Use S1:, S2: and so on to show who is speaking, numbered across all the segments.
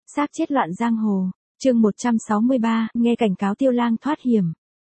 S1: Xác chết loạn giang hồ, chương 163, nghe cảnh cáo Tiêu Lang thoát hiểm.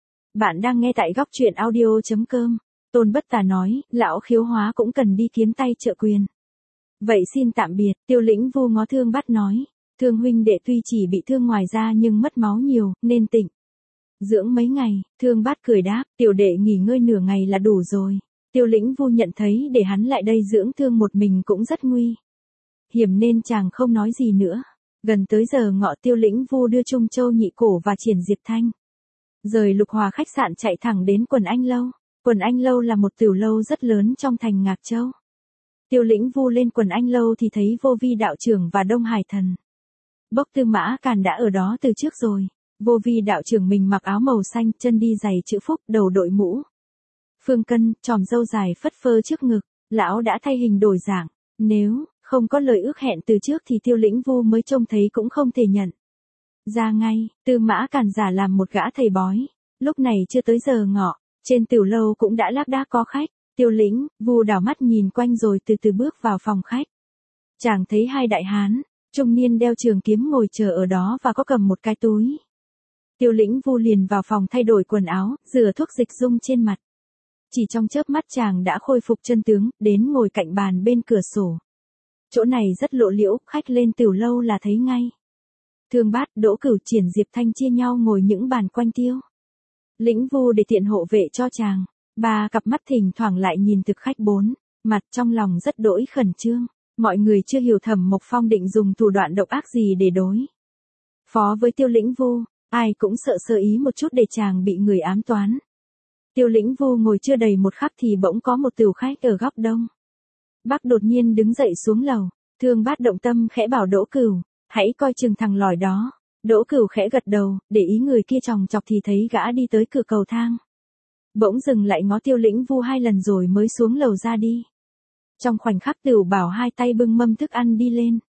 S1: Bạn đang nghe tại góc truyện audio.com. Tôn Bất Tà nói, lão khiếu hóa cũng cần đi kiếm tay trợ quyền. Vậy xin tạm biệt, Tiêu Lĩnh Vu ngó Thương Bát nói, Thương huynh đệ tuy chỉ bị thương ngoài da nhưng mất máu nhiều, nên tịnh dưỡng mấy ngày. Thương Bát cười đáp, tiểu đệ nghỉ ngơi nửa ngày là đủ rồi. Tiêu Lĩnh Vu nhận thấy để hắn lại đây dưỡng thương một mình cũng rất nguy hiểm nên chàng không nói gì nữa. Gần tới giờ ngọ, Tiêu Lĩnh Vu đưa Trung Châu Nhị Cổ và Triển Diệp Thanh rời Lục Hòa khách sạn chạy thẳng đến Quần Anh Lâu. Quần Anh Lâu là một tiểu lâu rất lớn trong thành Ngạc Châu. Tiêu Lĩnh Vu lên Quần Anh Lâu thì thấy Vô Vi đạo trưởng và Đông Hải Thần Bốc Tư Mã Càn đã ở đó từ trước rồi. Vô Vi đạo trưởng mình mặc áo màu xanh, chân đi giày chữ phúc, đầu đội mũ phương cân, chòm râu dài phất phơ trước ngực. Lão đã thay hình đổi dạng. Nếu không có lời ước hẹn từ trước thì Tiêu Lĩnh Vu mới trông thấy cũng không thể nhận ra ngay. Tư Mã Càn giả làm một gã thầy bói. Lúc này chưa tới giờ ngọ, trên tiểu lâu cũng đã lác đác có khách. Tiêu Lĩnh Vu đảo mắt nhìn quanh rồi từ từ bước vào phòng khách. Chàng thấy hai đại hán trung niên đeo trường kiếm ngồi chờ ở đó và có cầm một cái túi. Tiêu Lĩnh Vu liền vào phòng thay đổi quần áo, rửa thuốc dịch dung trên mặt. Chỉ trong chớp mắt chàng đã khôi phục chân tướng, đến ngồi cạnh bàn bên cửa sổ. Chỗ này rất lộ liễu, khách lên tiểu lâu là thấy ngay. Thương Bát, Đỗ Cửu, Triển Diệp Thanh chia nhau ngồi những bàn quanh Tiêu Lĩnh Vu để tiện hộ vệ cho chàng. Ba cặp mắt thỉnh thoảng lại nhìn thực khách bốn mặt, trong lòng rất đỗi khẩn trương. Mọi người chưa hiểu Thẩm Mộc Phong định dùng thủ đoạn độc ác gì để đối phó với Tiêu Lĩnh Vu. Ai cũng sợ sơ ý một chút để chàng bị người ám toán. Tiêu Lĩnh Vu ngồi chưa đầy một khắc thì bỗng có một tiểu khách ở góc đông bắc đột nhiên đứng dậy xuống lầu. Thương Bát động tâm khẽ bảo Đỗ Cửu, hãy coi chừng thằng lỏi đó. Đỗ Cửu khẽ gật đầu, để ý người kia chòng chọc thì thấy gã đi tới cửa cầu thang. Bỗng dừng lại ngó Tiêu Lĩnh Vu hai lần rồi mới xuống lầu ra đi. Trong khoảnh khắc Tiểu Bảo hai tay bưng mâm thức ăn đi lên.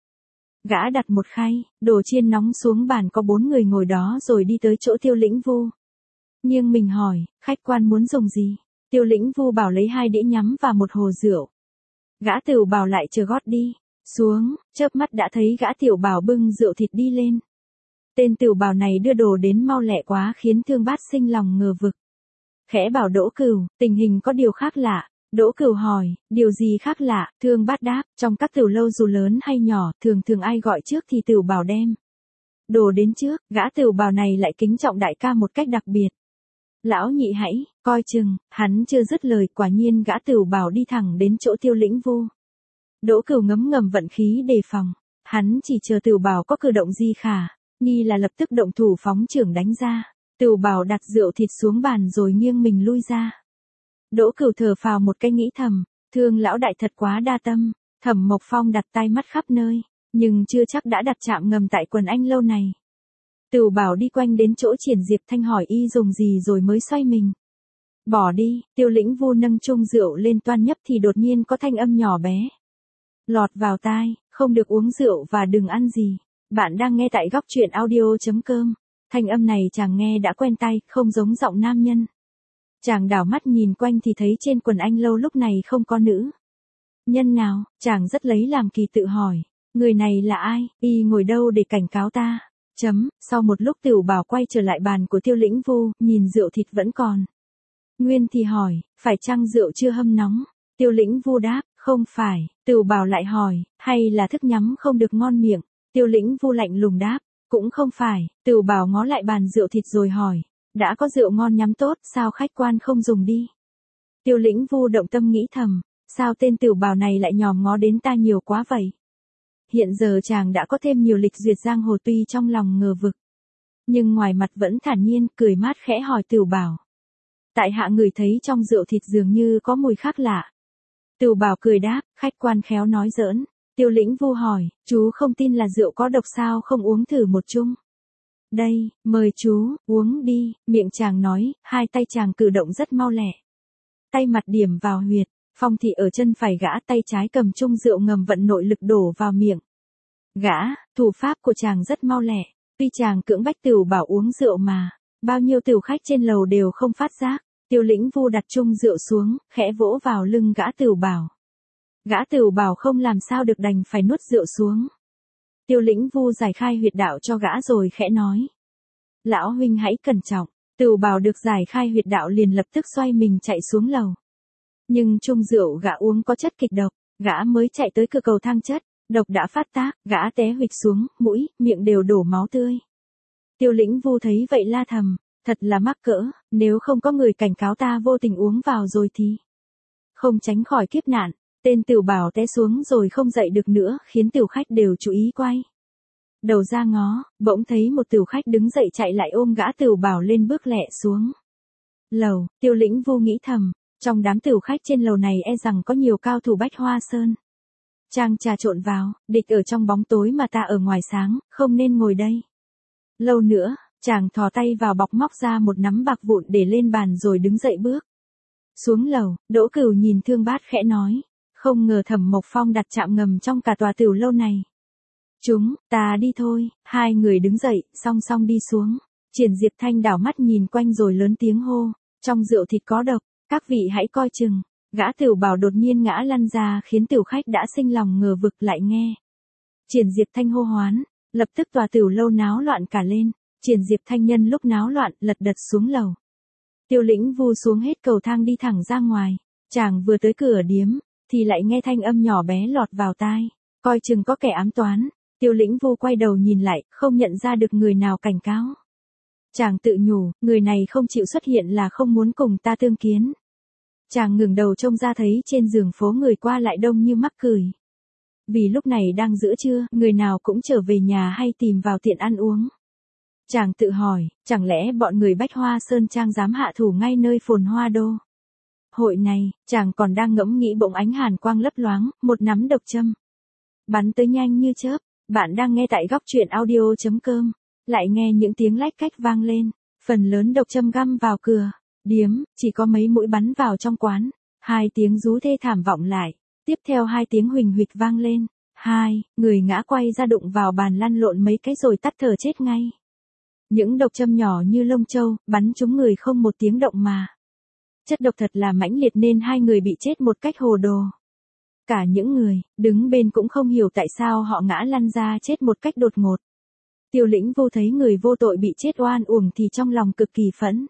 S1: Gã đặt một khay đồ chiên nóng xuống bàn, có 4 người ngồi đó rồi đi tới chỗ Tiêu Lĩnh Vu. Nhưng mình hỏi, khách quan muốn dùng gì? Tiêu Lĩnh Vu bảo lấy 2 đĩa nhắm và một hồ rượu. Gã Tiểu Bảo lại chờ gót đi xuống, chớp mắt đã thấy gã Tiểu Bảo bưng rượu thịt đi lên. Tên Tiểu Bảo này đưa đồ đến mau lẹ quá khiến Thương Bát sinh lòng ngờ vực. Khẽ bảo Đỗ Cửu, tình hình có điều khác lạ. Đỗ Cửu hỏi, điều gì khác lạ? Thương Bát đáp, trong các tiểu lâu dù lớn hay nhỏ, thường ai gọi trước thì Tiểu Bảo đem đồ đến trước. Gã Tiểu Bảo này lại kính trọng đại ca một cách đặc biệt. Lão nhị hãy coi chừng. Hắn chưa dứt lời, quả nhiên gã Tiểu Bảo đi thẳng đến chỗ Tiêu Lĩnh Vu. Đỗ Cửu ngấm ngầm vận khí đề phòng. Hắn chỉ chờ Tiểu Bảo có cử động gì khả nghi là lập tức động thủ phóng chưởng đánh ra. Tiểu Bảo đặt rượu thịt xuống bàn rồi nghiêng mình lui ra. Đỗ Cửu thở phào một cái nghĩ thầm, Thương lão đại thật quá đa tâm. Thẩm Mộc Phong đặt tai mắt khắp nơi, nhưng chưa chắc đã đặt chạm ngầm tại Quần Anh Lâu này. Tiểu Bảo đi quanh đến chỗ Triển Diệp Thanh hỏi y dùng gì rồi mới xoay mình bỏ đi. Tiêu Lĩnh Vu nâng chung rượu lên toan nhấp thì đột nhiên có thanh âm nhỏ bé lọt vào tai, không được uống rượu và đừng ăn gì. Bạn đang nghe tại góc truyện audio.com. Thanh âm này chàng nghe đã quen tai, không giống giọng nam nhân. Chàng đảo mắt nhìn quanh thì thấy trên Quần Anh Lâu lúc này không có nữ nhân nào. Chàng rất lấy làm kỳ, tự hỏi, người này là ai, y ngồi đâu để cảnh cáo ta? Sau một lúc Tiểu Bảo quay trở lại bàn của Tiêu Lĩnh Vu, nhìn rượu thịt vẫn còn nguyên thì hỏi, phải chăng rượu chưa hâm nóng? Tiêu Lĩnh Vu đáp, không phải. Tiểu Bảo lại hỏi, hay là thức nhắm không được ngon miệng? Tiêu Lĩnh Vu lạnh lùng đáp, cũng không phải. Tiểu Bảo ngó lại bàn rượu thịt rồi hỏi, đã có rượu ngon nhắm tốt, sao khách quan không dùng đi? Tiêu Lĩnh Vu động tâm nghĩ thầm, sao tên Tiểu Bảo này lại nhòm ngó đến ta nhiều quá vậy? Hiện giờ chàng đã có thêm nhiều lịch duyệt giang hồ, tuy trong lòng ngờ vực, nhưng ngoài mặt vẫn thản nhiên, cười mát khẽ hỏi Tiểu Bảo, tại hạ ngửi thấy trong rượu thịt dường như có mùi khác lạ. Tiểu Bảo cười đáp, khách quan khéo nói giỡn. Tiêu Lĩnh Vu hỏi, chú không tin là rượu có độc sao không uống thử một chung? Đây, mời chú, uống đi. Miệng chàng nói, hai tay chàng cử động rất mau lẹ. Tay mặt điểm vào huyệt, phong thị ở chân phải gã, tay trái cầm chung rượu ngầm vận nội lực đổ vào miệng gã. Thủ pháp của chàng rất mau lẹ. Tuy chàng cưỡng bách Tiểu Bảo uống rượu mà bao nhiêu tiểu khách trên lầu đều không phát giác. Tiêu Lĩnh Vu đặt chung rượu xuống, khẽ vỗ vào lưng gã Tiểu Bảo. Gã Tiểu Bảo không làm sao được đành phải nuốt rượu xuống. Tiêu Lĩnh Vu giải khai huyệt đạo cho gã rồi khẽ nói. Lão huynh hãy cẩn trọng. Tửu Bảo được giải khai huyệt đạo liền lập tức xoay mình chạy xuống lầu. Nhưng chung rượu gã uống có chất kịch độc, gã mới chạy tới cửa cầu thang chất, độc đã phát tác, gã té huỵch xuống, mũi, miệng đều đổ máu tươi. Tiêu Lĩnh Vu thấy vậy la thầm, thật là mắc cỡ, nếu không có người cảnh cáo ta vô tình uống vào rồi thì không tránh khỏi kiếp nạn. Tên Tửu Bảo té xuống rồi không dậy được nữa, khiến tiểu khách đều chú ý quay đầu ra ngó, bỗng thấy một tiểu khách đứng dậy chạy lại ôm gã Tửu Bảo lên bước lẹ xuống lầu. Tiêu Lĩnh Vu nghĩ thầm, trong đám tiểu khách trên lầu này e rằng có nhiều cao thủ Bách Hoa Sơn. Chàng trà trộn vào, địch ở trong bóng tối mà ta ở ngoài sáng, không nên ngồi đây lâu nữa. Chàng thò tay vào bọc móc ra một nắm bạc vụn để lên bàn rồi đứng dậy bước xuống lầu. Đỗ Cửu nhìn Thương Bát khẽ nói, không ngờ Thẩm Mộc Phong đặt trạm ngầm trong cả tòa tiểu lâu này. Chúng ta đi thôi. Hai người đứng dậy, song song đi xuống. Triển Diệp Thanh đảo mắt nhìn quanh rồi lớn tiếng hô, trong rượu thịt có độc, các vị hãy coi chừng. Gã Tửu Bảo đột nhiên ngã lăn ra khiến tiểu khách đã sinh lòng ngờ vực lại nghe Triển Diệp Thanh hô hoán, lập tức tòa tiểu lâu náo loạn cả lên. Triển Diệp Thanh nhân lúc náo loạn lật đật xuống lầu. Tiêu Lĩnh Vu xuống hết cầu thang đi thẳng ra ngoài. Chàng vừa tới cửa điếm thì lại nghe thanh âm nhỏ bé lọt vào tai, coi chừng có kẻ ám toán. Tiêu Lĩnh Vu quay đầu nhìn lại, không nhận ra được người nào cảnh cáo. Chàng tự nhủ, người này không chịu xuất hiện là không muốn cùng ta tương kiến. Chàng ngẩng đầu trông ra thấy trên giường phố người qua lại đông như mắc cười. Vì lúc này đang giữa trưa, người nào cũng trở về nhà hay tìm vào tiệm ăn uống. Chàng tự hỏi, chẳng lẽ bọn người Bách Hoa Sơn Trang dám hạ thủ ngay nơi phồn hoa đô hội này. Chàng còn đang ngẫm nghĩ bỗng ánh hàn quang lấp loáng, một nắm độc châm bắn tới nhanh như chớp. Bạn đang nghe tại góc truyện audio.com. Lại nghe những tiếng lách cách vang lên, phần lớn độc châm găm vào cửa điếm, chỉ có mấy mũi bắn vào trong quán. Hai tiếng rú thê thảm vọng lại, tiếp theo hai tiếng huỳnh huỵch vang lên. Hai người ngã quay ra đụng vào bàn lăn lộn mấy cái rồi tắt thở chết ngay. Những độc châm nhỏ như lông châu, bắn trúng người không một tiếng động mà. Chất độc thật là mãnh liệt nên hai người bị chết một cách hồ đồ. Cả những người đứng bên cũng không hiểu tại sao họ ngã lăn ra chết một cách đột ngột. Tiêu Lĩnh Vu thấy người vô tội bị chết oan uổng thì trong lòng cực kỳ phẫn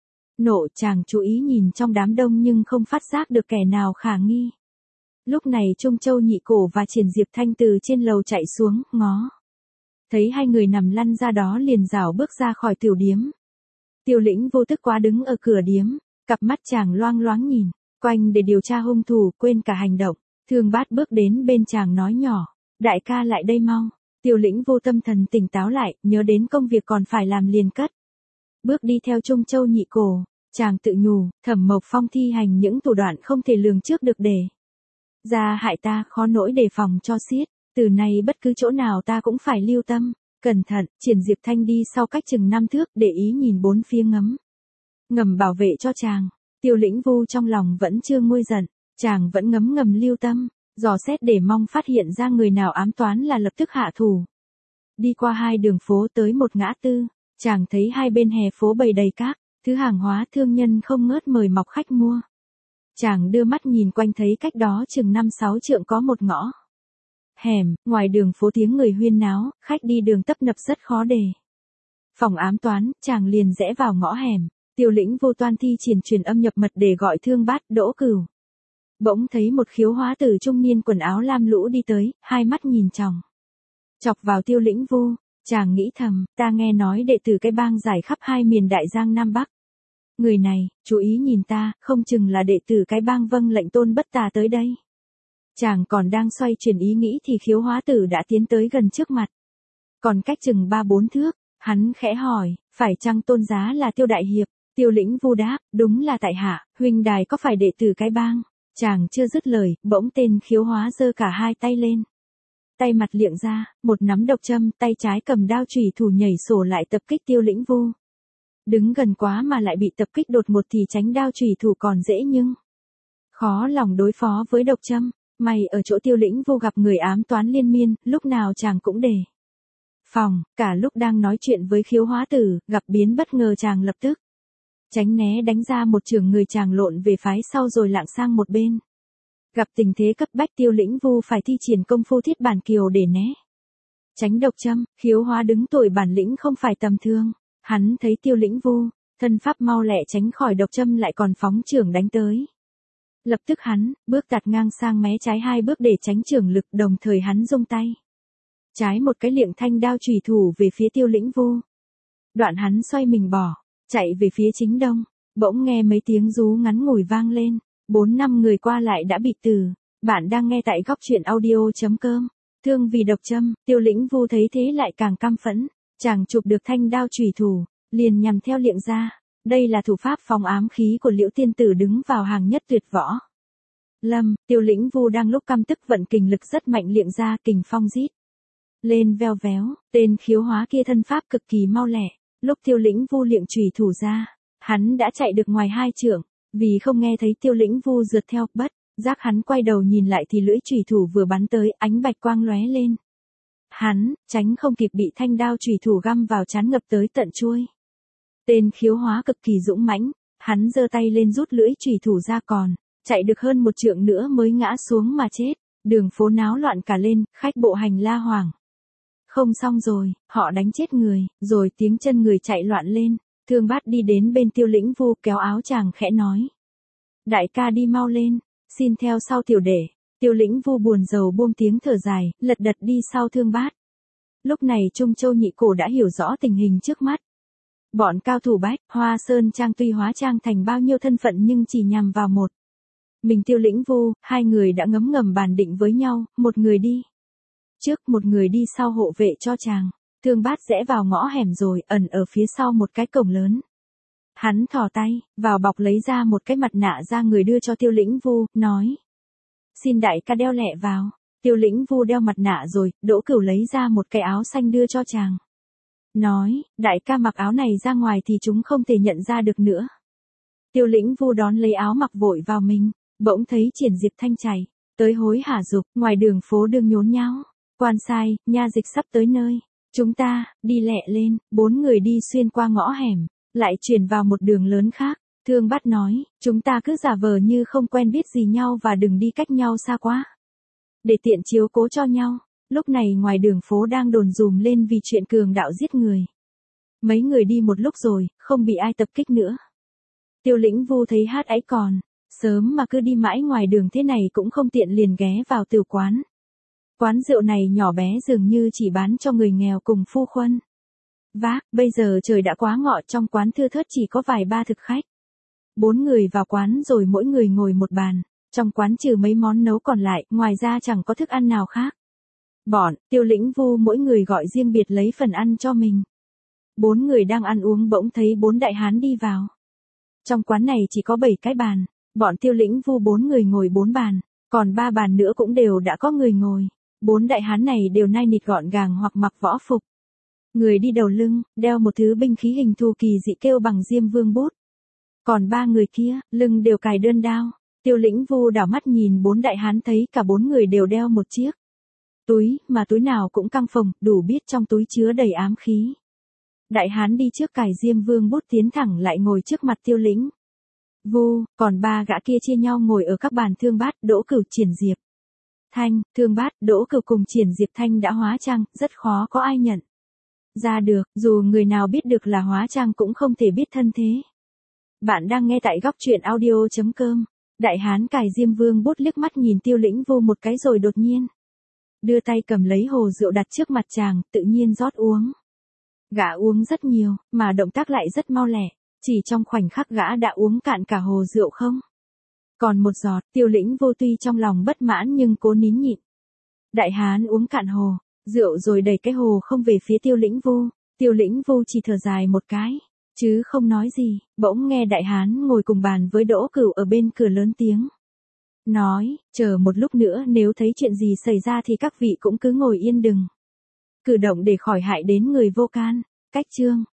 S1: nộ. Chàng chú ý nhìn trong đám đông nhưng không phát giác được kẻ nào khả nghi. Lúc này Trung Châu Nhị Cổ và Triển Diệp Thanh từ trên lầu chạy xuống, ngó thấy hai người nằm lăn ra đó liền rảo bước ra khỏi tiểu điếm. Tiêu Lĩnh Vu tức quá đứng ở cửa điếm, cặp mắt chàng loang loáng nhìn quanh để điều tra hung thủ, quên cả hành động. Thương Bát bước đến bên chàng nói nhỏ, đại ca lại đây mau. Tiêu Lĩnh Vu tâm thần tỉnh táo lại, nhớ đến công việc còn phải làm liền cất bước đi theo Trung Châu Nhị Cổ. Chàng tự nhủ, Thẩm Mộc Phong thi hành những thủ đoạn không thể lường trước được để ra hại ta, khó nỗi đề phòng cho xiết. Từ nay bất cứ chỗ nào ta cũng phải lưu tâm, cẩn thận. Triển Diệp Thanh đi sau cách chừng 5 thước, để ý nhìn bốn phía ngầm bảo vệ cho chàng. Tiêu Lĩnh Vu trong lòng vẫn chưa nguôi giận, chàng vẫn ngấm ngầm lưu tâm, dò xét để mong phát hiện ra người nào ám toán là lập tức hạ thủ. Đi qua hai đường phố tới một ngã tư, chàng thấy hai bên hè phố bày đầy các thứ hàng hóa thương nhân không ngớt mời mọc khách mua. Chàng đưa mắt nhìn quanh thấy cách đó chừng 5-6 trượng có một ngõ hẻm, ngoài đường phố tiếng người huyên náo, khách đi đường tấp nập rất khó đề phòng ám toán. Chàng liền rẽ vào ngõ hẻm. Tiêu Lĩnh Vu toan thi triển truyền âm nhập mật để gọi Thương Bát, Đỗ Cửu. Bỗng thấy một khiếu hóa tử trung niên quần áo lam lũ đi tới, hai mắt nhìn chọc vào Tiêu Lĩnh Vu. Chàng nghĩ thầm, ta nghe nói đệ tử cái bang giải khắp hai miền Đại Giang Nam Bắc. Người này, chú ý nhìn ta, không chừng là đệ tử cái bang vâng lệnh Tôn Bất Tà tới đây. Chàng còn đang xoay chuyển ý nghĩ thì khiếu hóa tử đã tiến tới gần trước mặt. Còn cách chừng 3-4 thước, hắn khẽ hỏi, phải chăng tôn giá là Tiêu đại hiệp? Tiêu Lĩnh Vu đáp, đúng là tại hạ, huynh đài có phải đệ tử cái bang? Chàng chưa dứt lời, bỗng tên khiếu hóa giơ cả hai tay lên. Tay mặt liệng ra, một nắm độc châm, tay trái cầm đao chủy thủ nhảy sổ lại tập kích Tiêu Lĩnh Vu. Đứng gần quá mà lại bị tập kích đột ngột thì tránh đao chủy thủ còn dễ nhưng khó lòng đối phó với độc châm. May ở chỗ Tiêu Lĩnh Vu gặp người ám toán liên miên, lúc nào chàng cũng đề phòng. Cả lúc đang nói chuyện với khiếu hóa tử, gặp biến bất ngờ chàng lập tức tránh né đánh ra một chưởng, người chàng lộn về phái sau rồi lạng sang một bên. Gặp tình thế cấp bách Tiêu Lĩnh Vu phải thi triển công phu thiết bản kiều để né Tránh độc châm, Khiếu Hóa đứng tuổi bản lĩnh không phải tầm thường. Hắn thấy Tiêu Lĩnh Vu, thân pháp mau lẹ tránh khỏi độc châm lại còn phóng chưởng đánh tới. Lập tức hắn, bước tạt ngang sang mé trái 2 bước để tránh chưởng lực, đồng thời hắn rung tay. Trái một cái liệng thanh đao chùy thủ về phía Tiêu Lĩnh Vu. Đoạn hắn xoay mình bỏ, chạy về phía chính đông, bỗng nghe mấy tiếng rú ngắn ngủi vang lên, 4-5 người qua lại đã bị tử. Bạn đang nghe tại góc truyện audio.com. Thương vì độc châm, Tiêu Lĩnh Vu thấy thế lại càng căm phẫn, chàng chụp được thanh đao chùy thủ, liền nhằm theo liệng ra. Đây là thủ pháp phóng ám khí của Liễu tiên tử đứng vào hàng nhất tuyệt võ. Tiêu Lĩnh Vu đang lúc căm tức vận kình lực rất mạnh, liệng ra kình phong rít lên veo véo, tên Khiếu Hóa kia thân pháp cực kỳ mau lẹ, lúc Tiêu Lĩnh Vu liệng chùy thủ ra, hắn đã chạy được ngoài 2 trượng, vì không nghe thấy Tiêu Lĩnh Vu rượt theo, bất giác hắn quay đầu nhìn lại thì lưỡi chùy thủ vừa bắn tới, ánh bạch quang lóe lên. Hắn tránh không kịp, bị thanh đao chùy thủ găm vào trán ngập tới tận chuôi. Tên Khiếu Hóa cực kỳ dũng mãnh, hắn giơ tay lên rút lưỡi chùy thủ ra, còn chạy được hơn 1 trượng nữa mới ngã xuống mà chết. Đường phố náo loạn cả lên, khách bộ hành la hoảng. Không xong rồi, họ đánh chết người, rồi tiếng chân người chạy loạn lên. Thương Bát đi đến bên Tiêu Lĩnh Vu kéo áo chàng khẽ nói: đại ca đi mau lên, xin theo sau tiểu đệ. Tiêu Lĩnh Vu buồn rầu buông tiếng thở dài, lật đật đi sau Thương Bát. Lúc này Trung Châu Nhị Cổ đã hiểu rõ tình hình trước mắt. Bọn cao thủ Bách Hoa Sơn Trang tuy hóa trang thành bao nhiêu thân phận nhưng chỉ nhằm vào một mình Tiêu Lĩnh Vu. 2 người đã ngấm ngầm bàn định với nhau, một người đi trước, một người đi sau hộ vệ cho chàng. Thương Bát rẽ vào ngõ hẻm rồi ẩn ở phía sau một cái cổng lớn. Hắn thò tay vào bọc lấy ra một cái mặt nạ da người đưa cho Tiêu Lĩnh Vu, nói: xin đại ca đeo lẹ vào. Tiêu Lĩnh Vu đeo mặt nạ rồi, Đỗ Cửu lấy ra một cái áo xanh đưa cho chàng, nói: đại ca mặc áo này ra ngoài thì chúng không thể nhận ra được nữa. Tiêu Lĩnh Vu đón lấy áo mặc vội vào mình, bỗng thấy Triển Diệp Thanh chạy tới hối hả dục, ngoài đường phố đương nhốn nháo. Quan sai, nha dịch sắp tới nơi, chúng ta đi lẹ lên. 4 người đi xuyên qua ngõ hẻm, lại chuyển vào một đường lớn khác. Thương Bát nói: chúng ta cứ giả vờ như không quen biết gì nhau và đừng đi cách nhau xa quá, để tiện chiếu cố cho nhau. Lúc này ngoài đường phố đang đồn dùm lên vì chuyện cường đạo giết người. Mấy người đi một lúc rồi, không bị ai tập kích nữa. Tiêu Lĩnh Vu thấy hát ấy còn sớm mà cứ đi mãi ngoài đường thế này cũng không tiện, liền ghé vào tửu quán. Quán rượu này nhỏ bé, dường như chỉ bán cho người nghèo cùng phu khuân. Bây giờ trời đã quá ngọ, trong quán thưa thớt chỉ có vài ba thực khách. 4 người vào quán rồi mỗi người ngồi một bàn. Trong quán trừ mấy món nấu còn lại, ngoài ra chẳng có thức ăn nào khác. Bọn Tiêu Lĩnh Vu mỗi người gọi riêng biệt lấy phần ăn cho mình. 4 người đang ăn uống bỗng thấy 4 đại hán đi vào. Trong quán này chỉ có 7 cái bàn. Bọn Tiêu Lĩnh Vu 4 người ngồi 4 bàn, còn 3 bàn nữa cũng đều đã có người ngồi. 4 đại hán này đều nai nịt gọn gàng hoặc mặc võ phục. Người đi đầu lưng, đeo một thứ binh khí hình thù kỳ dị kêu bằng Diêm Vương bút. Còn 3 người kia, lưng đều cài đơn đao. Tiêu Lĩnh Vu đảo mắt nhìn 4 đại hán thấy cả 4 người đều đeo một chiếc túi, mà túi nào cũng căng phồng, đủ biết trong túi chứa đầy ám khí. Đại hán đi trước cài Diêm Vương bút tiến thẳng lại ngồi trước mặt Tiêu Lĩnh Vu, còn 3 gã kia chia nhau ngồi ở các bàn Thương Bát, Đỗ Cửu, Triển Diệp Thanh. Thương Bát, Đỗ Cửu cùng Triển Diệp Thanh đã hóa trang, rất khó có ai nhận ra được, dù người nào biết được là hóa trang cũng không thể biết thân thế. Bạn đang nghe tại góc truyện audio.com. Đại hán cài Diêm Vương bút liếc mắt nhìn Tiêu Lĩnh Vu một cái rồi đột nhiên đưa tay cầm lấy hồ rượu đặt trước mặt chàng, tự nhiên rót uống. Gã uống rất nhiều, mà động tác lại rất mau lẹ, chỉ trong khoảnh khắc gã đã uống cạn cả hồ rượu không còn một giọt. Tiêu Lĩnh Vu tuy trong lòng bất mãn nhưng cố nín nhịn. Đại hán uống cạn hồ rượu rồi đẩy cái hồ không về phía Tiêu Lĩnh Vu. Tiêu Lĩnh Vu chỉ thở dài một cái, chứ không nói gì. Bỗng nghe đại hán ngồi cùng bàn với Đỗ Cửu ở bên cửa lớn tiếng nói: chờ một lúc nữa, nếu thấy chuyện gì xảy ra thì các vị cũng cứ ngồi yên đừng cử động để khỏi hại đến người vô can. Cách chương